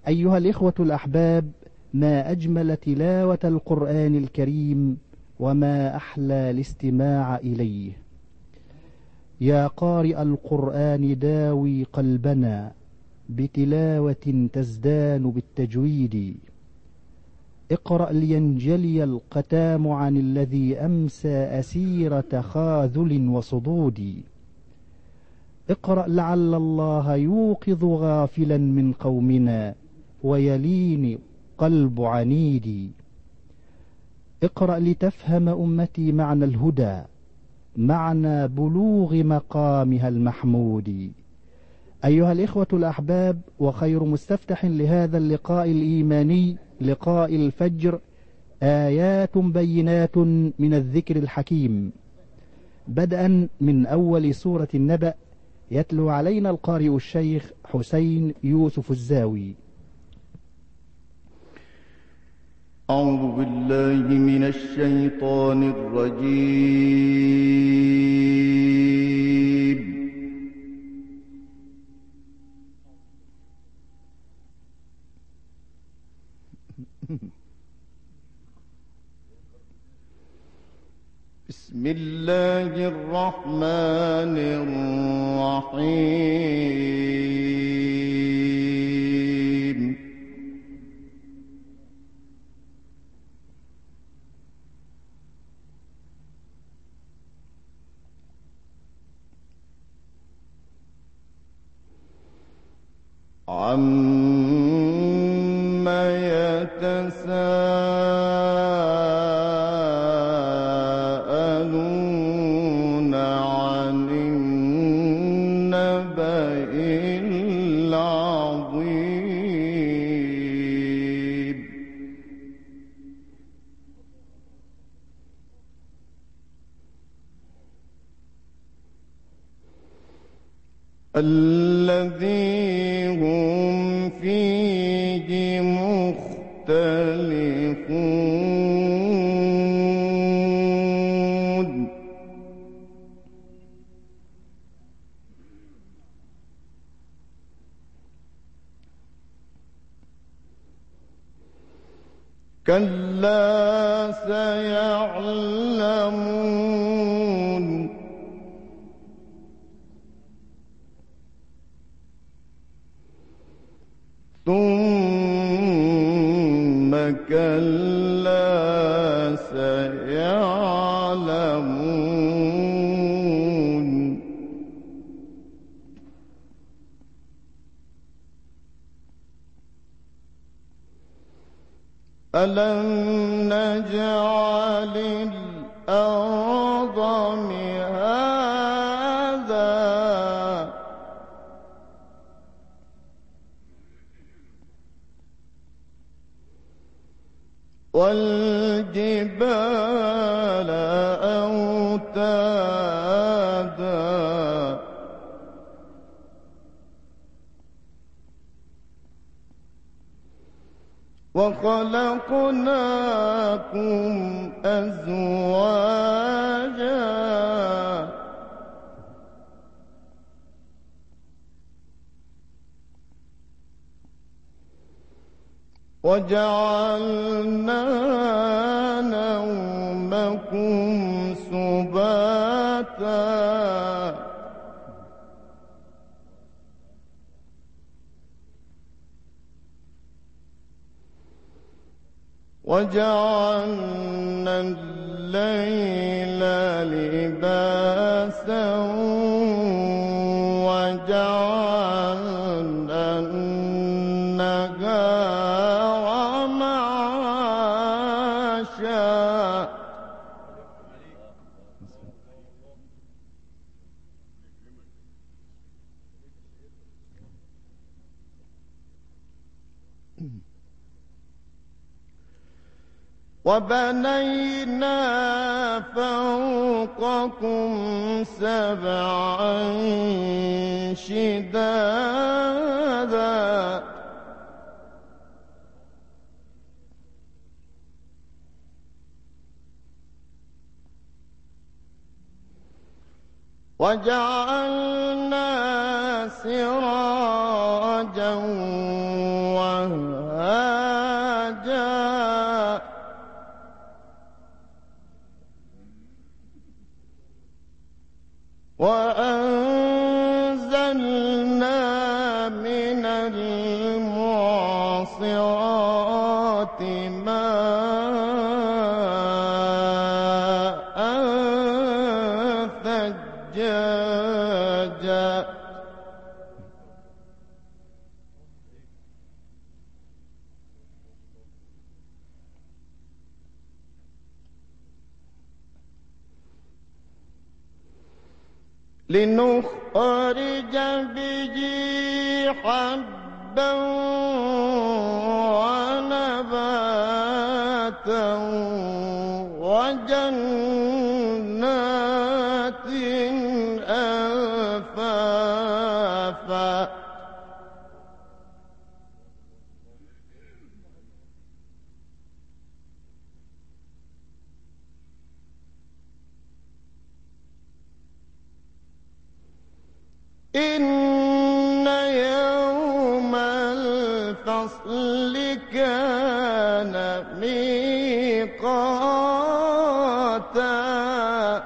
أيها الإخوة الأحباب، ما أجمل تلاوة القرآن الكريم، وما أحلى الاستماع إليه. يا قارئ القرآن داوي قلبنا بتلاوة تزدان بالتجويد. اقرأ لينجلي القتام عن الذي أمسى أسيرة خاذل وصدود. اقرأ لعل الله يوقظ غافلا من قومنا ويلين قلب عنيد. اقرأ لتفهم أمتي معنى الهدى، معنى بلوغ مقامها المحمود. أيها الإخوة الأحباب، وخير مستفتح لهذا اللقاء الإيماني لقاء الفجر آيات بينات من الذكر الحكيم، بدءا من أول سورة النبأ. يتلو علينا القارئ الشيخ حسين يوسف الزاوي. أعوذ بالله من الشيطان الرجيم. بسم الله الرحمن الرحيم. عما يتساءلون عن النبأ العظيم. الذي هم فيه مختلفون. كلا سيعلمون. ثم كلا سيعلمون. ألم نجعل الأرض مهادا والجبال أوتادا وخلقناكم أزواجا وجعلنا نومكم سباتا وجعلنا الليل لباسا وجعلنا النهار معاشا وبنينا فوقكم سبعا شدادا وجعلنا سراجا وهجا والقاصرات ماء ثجاجا لنخرج به حبا ونباتا وجنات ألفافا إن يوم الفصل كان ميقاتا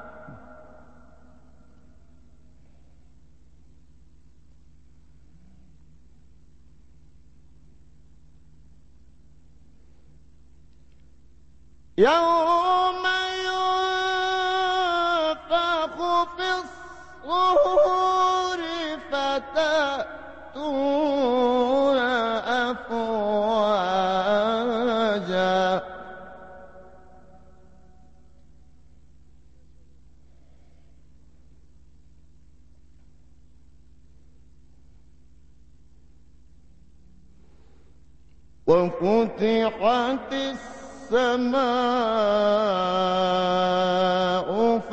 يوم ينفخ في الصور فتأتون أفواجا وفتحت السماء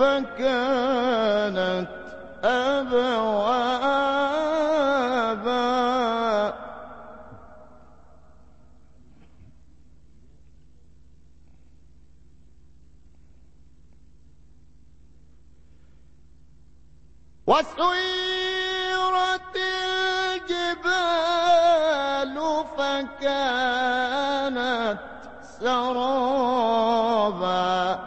فكانت أبوابا وسيرت الجبال فكانت سرابا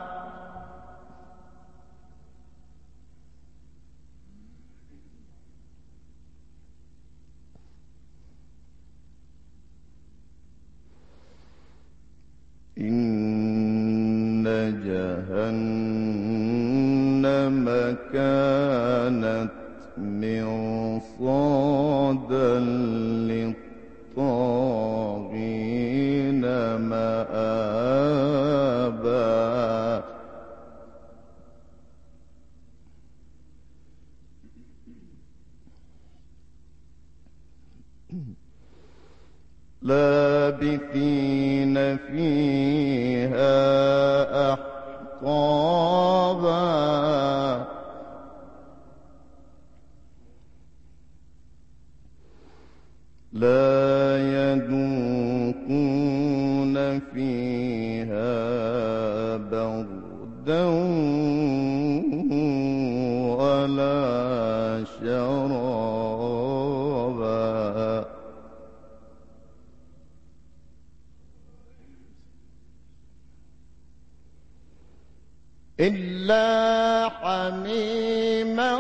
إن جهنم كانت مرصادا للطاغين مآبا لابثين فيها أحقابا لا يذوقون فيها بردا ولا شرابا إلا حميما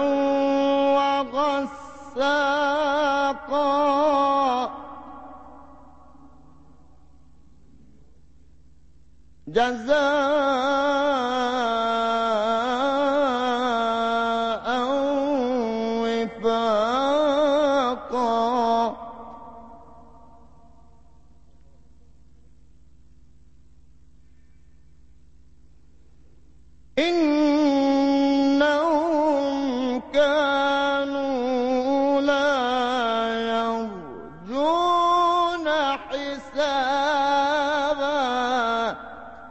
وغساقا جزاء وفاقا إنهم كانوا لا يرجون حسابا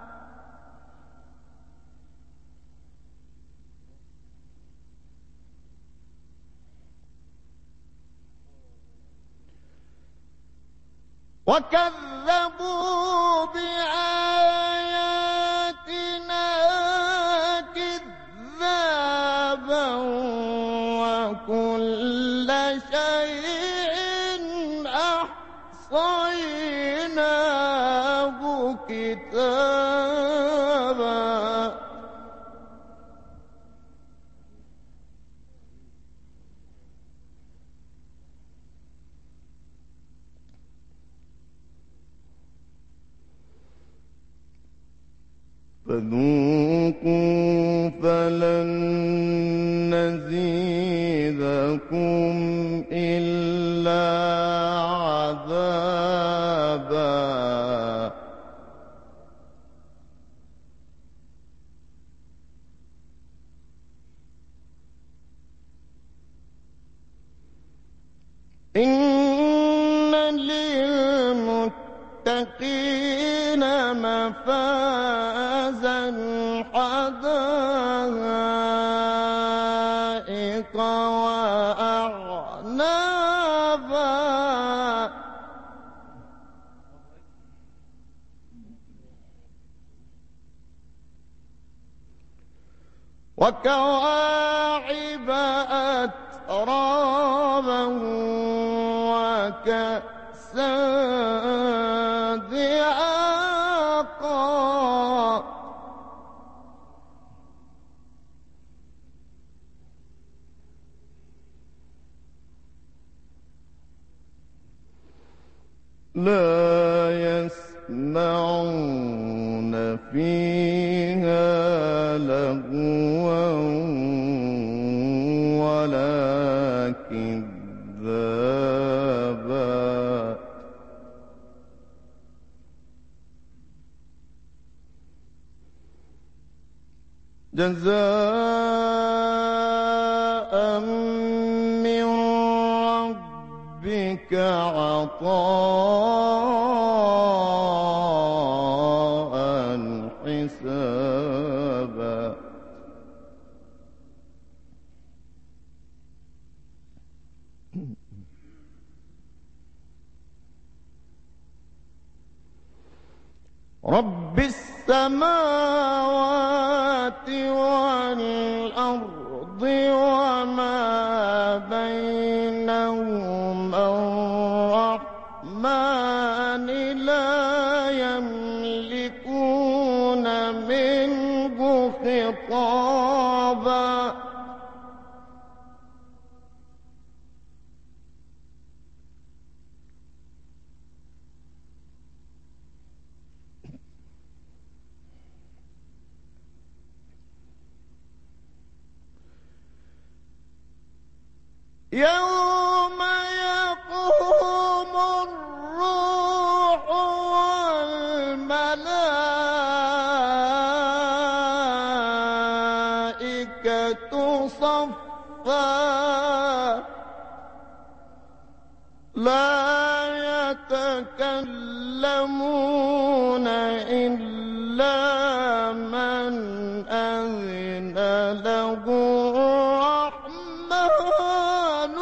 وكذبوا بآياتنا كذابا وكل شيء أحصيناه كتابا فذوقوا فلن نزيدكم إلا عذابا إن للمتقين مفازا حدائق وأعنابا وكواعب أترابا وكأسا دهاقا لا يسمعون فيها لغوا ولا كذابا جزاء من ربك عطاء حسابا رب السماوات والأرض وما بينهما الرحمن لا يملكون منه خطابا يوم يقوم الروح والملائكة صفا لا يتكلمون إلا من أذن له الرحمن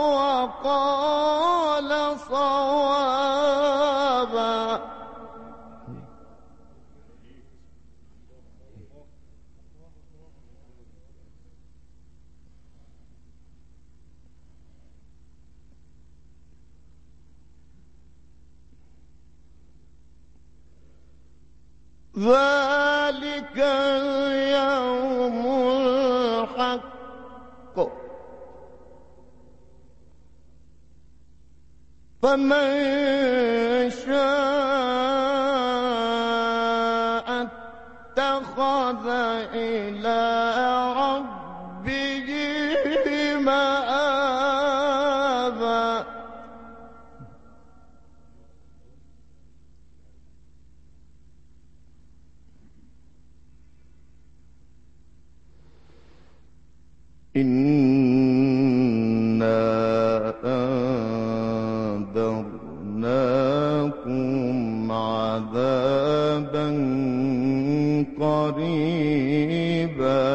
وقال صوابا ذلك اليوم الحق فمن شاء اتخذ إلى ربه مآبا إنا أنذرناكم عذابا قريبا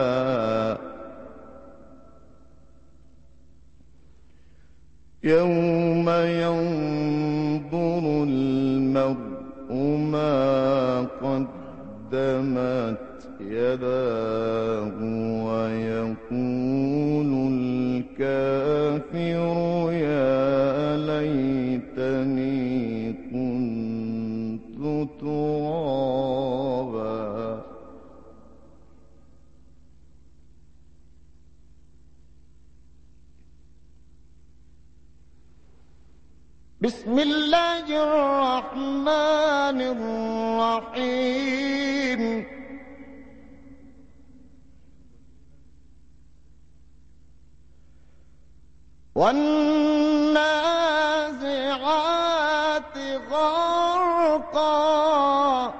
يوم ينظر المرء ما قدمت يداه ويقول الكافر يا ليتني كنت ترابا بسم الله الرحمن الرحيم والنازعات غرقا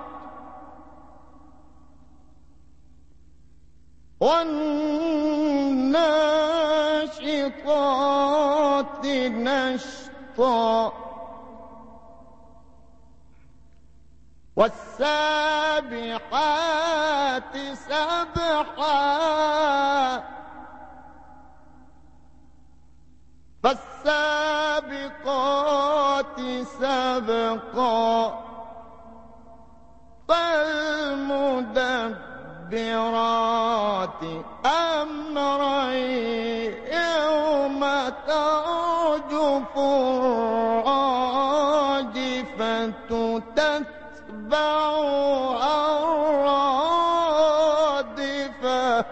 والناشطات نشطا والسابحات سبحا فالسابقات سبقا فالمدبرات أمرا يوم ترجف الراجفة تتبعها الرادفة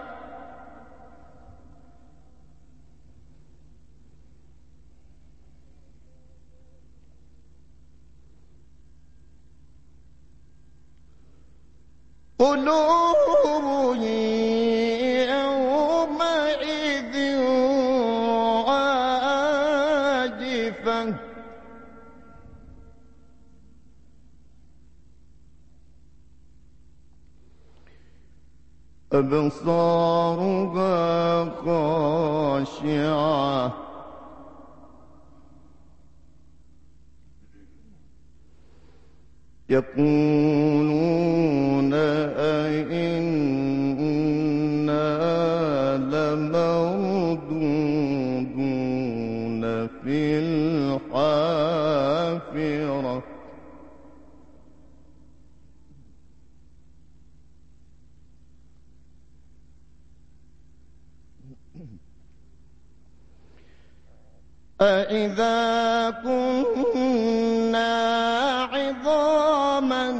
قلوب يومئذ واجفة أبصارها خاشعة يقولون أئنا لمردودون في الحافرة أإذا كنا عظاما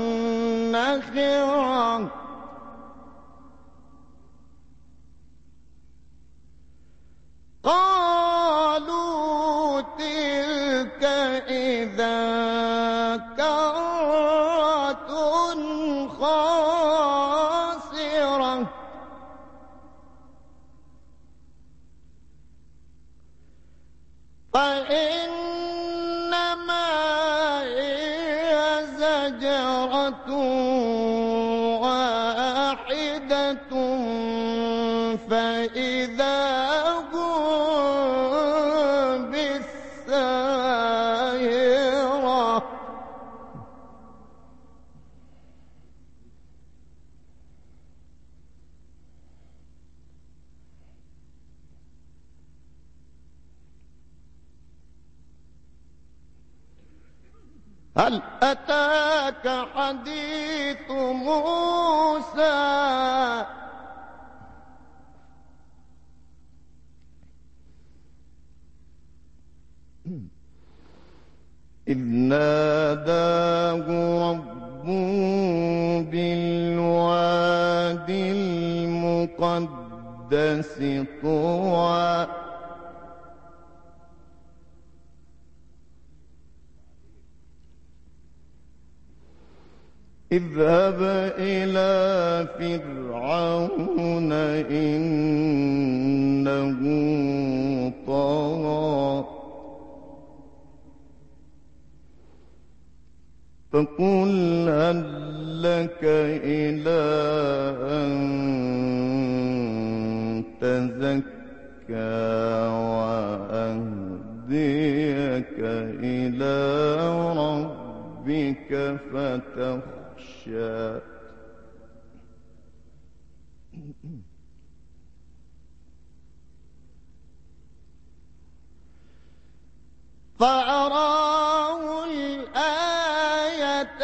نخرا قالوا تلك إذا كرة خاسرة فإنما هي زجرة واحدة فإذا هم بالساهرة هل أتاك حديث موسى إذ ناداه ربه بالواد المقدس طوى اذهب إلى فرعون إنه طغى فقل هل لك إلى أن تزكى وأهديك إلى ربك فتخشى فأراه الآية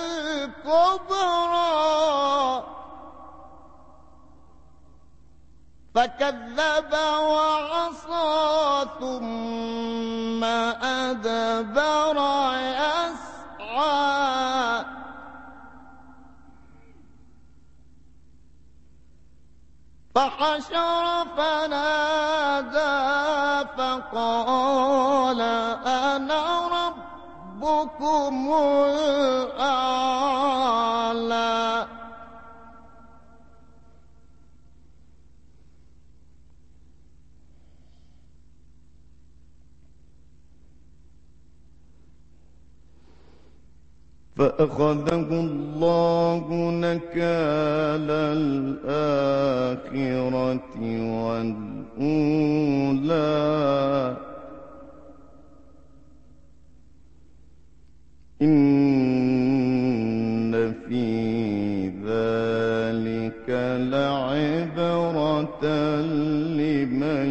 الكبرى فكذب وعصى ثم أدبر يسعى فحشر فنادى فقال أنا ربكم الأعلى فأخذه الله نكال الآخرة والأولى إن في ذلك لعبرة لمن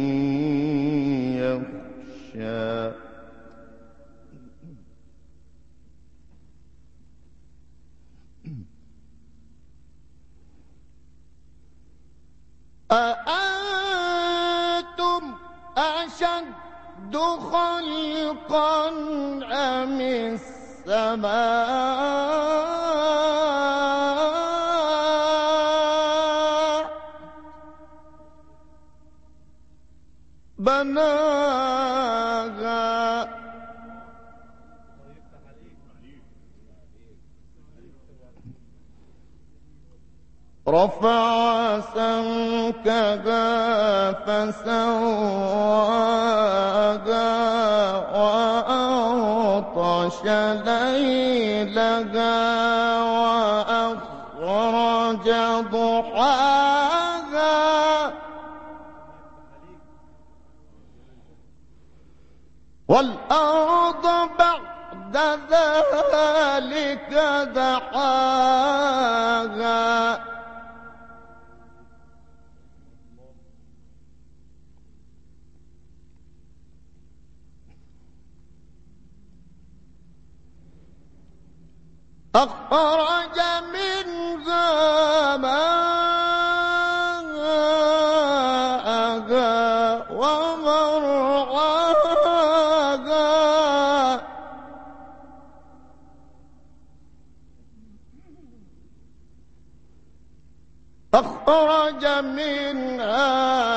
يخشى أأنتم أشد خلقا أم السماء بناها رفع سمكها فسواها وأغطش ليلها وأخرج ضحاها والأرض بعد ذلك دحاها أخرج منها ماءها ومرعاها أخرج منها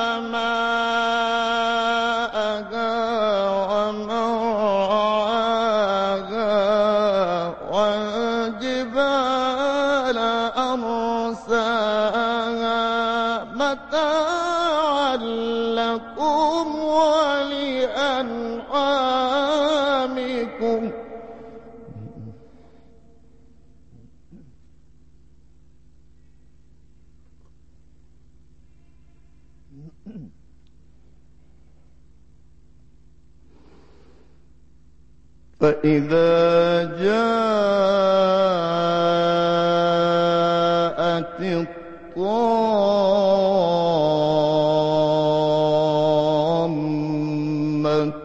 ماءها ومرعاها والجبال أرساها متاعا لكم ولأنعامكم فإذا جاءت الطامة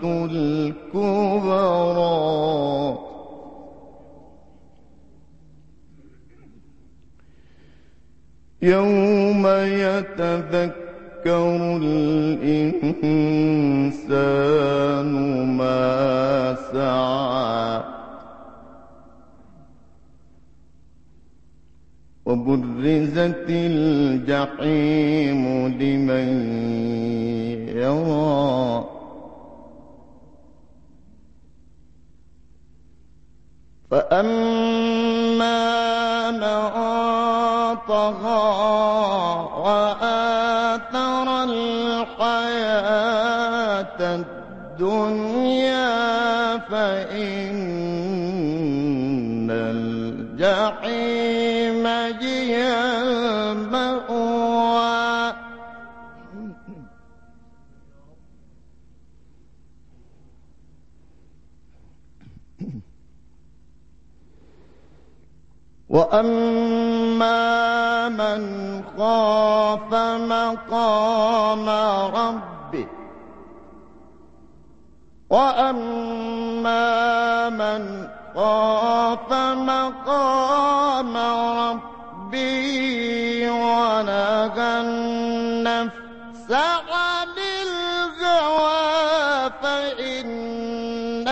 الكبرى يوم يتذكر الإنسان ما سعى وبرزت الجحيم لمن يرى فأما من طغى وآثر الحياة الدنيا فإن الجحيم هي المأوى وأما من خاف مقام ربه وأما من خاف مقام ربي ونهى النفس عن الهوى فإن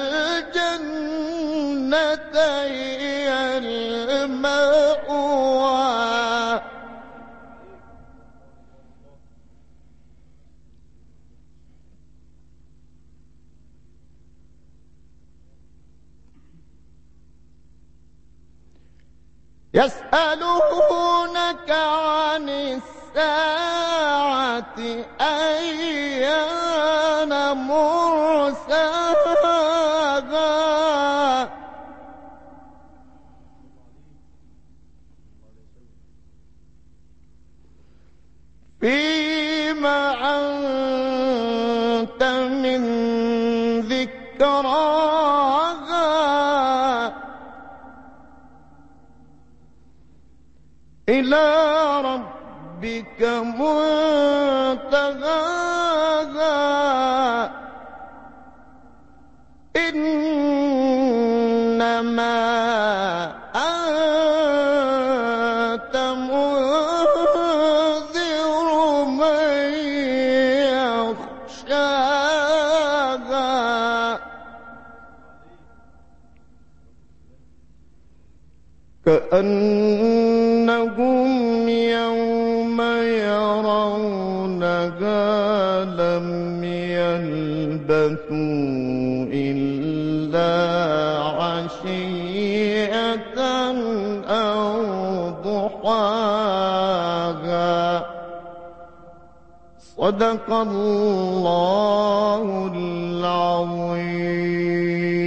الجنة هي المأوى يسألونك عن الساعة أيان مرساها فيم أنت من ذكراها إلى ربك منتهاها إنما أنت منذر من يخشاها كأنهم يوم يرونها لم يلبثوا إلا عشية أو ضحاها صدق الله العظيم.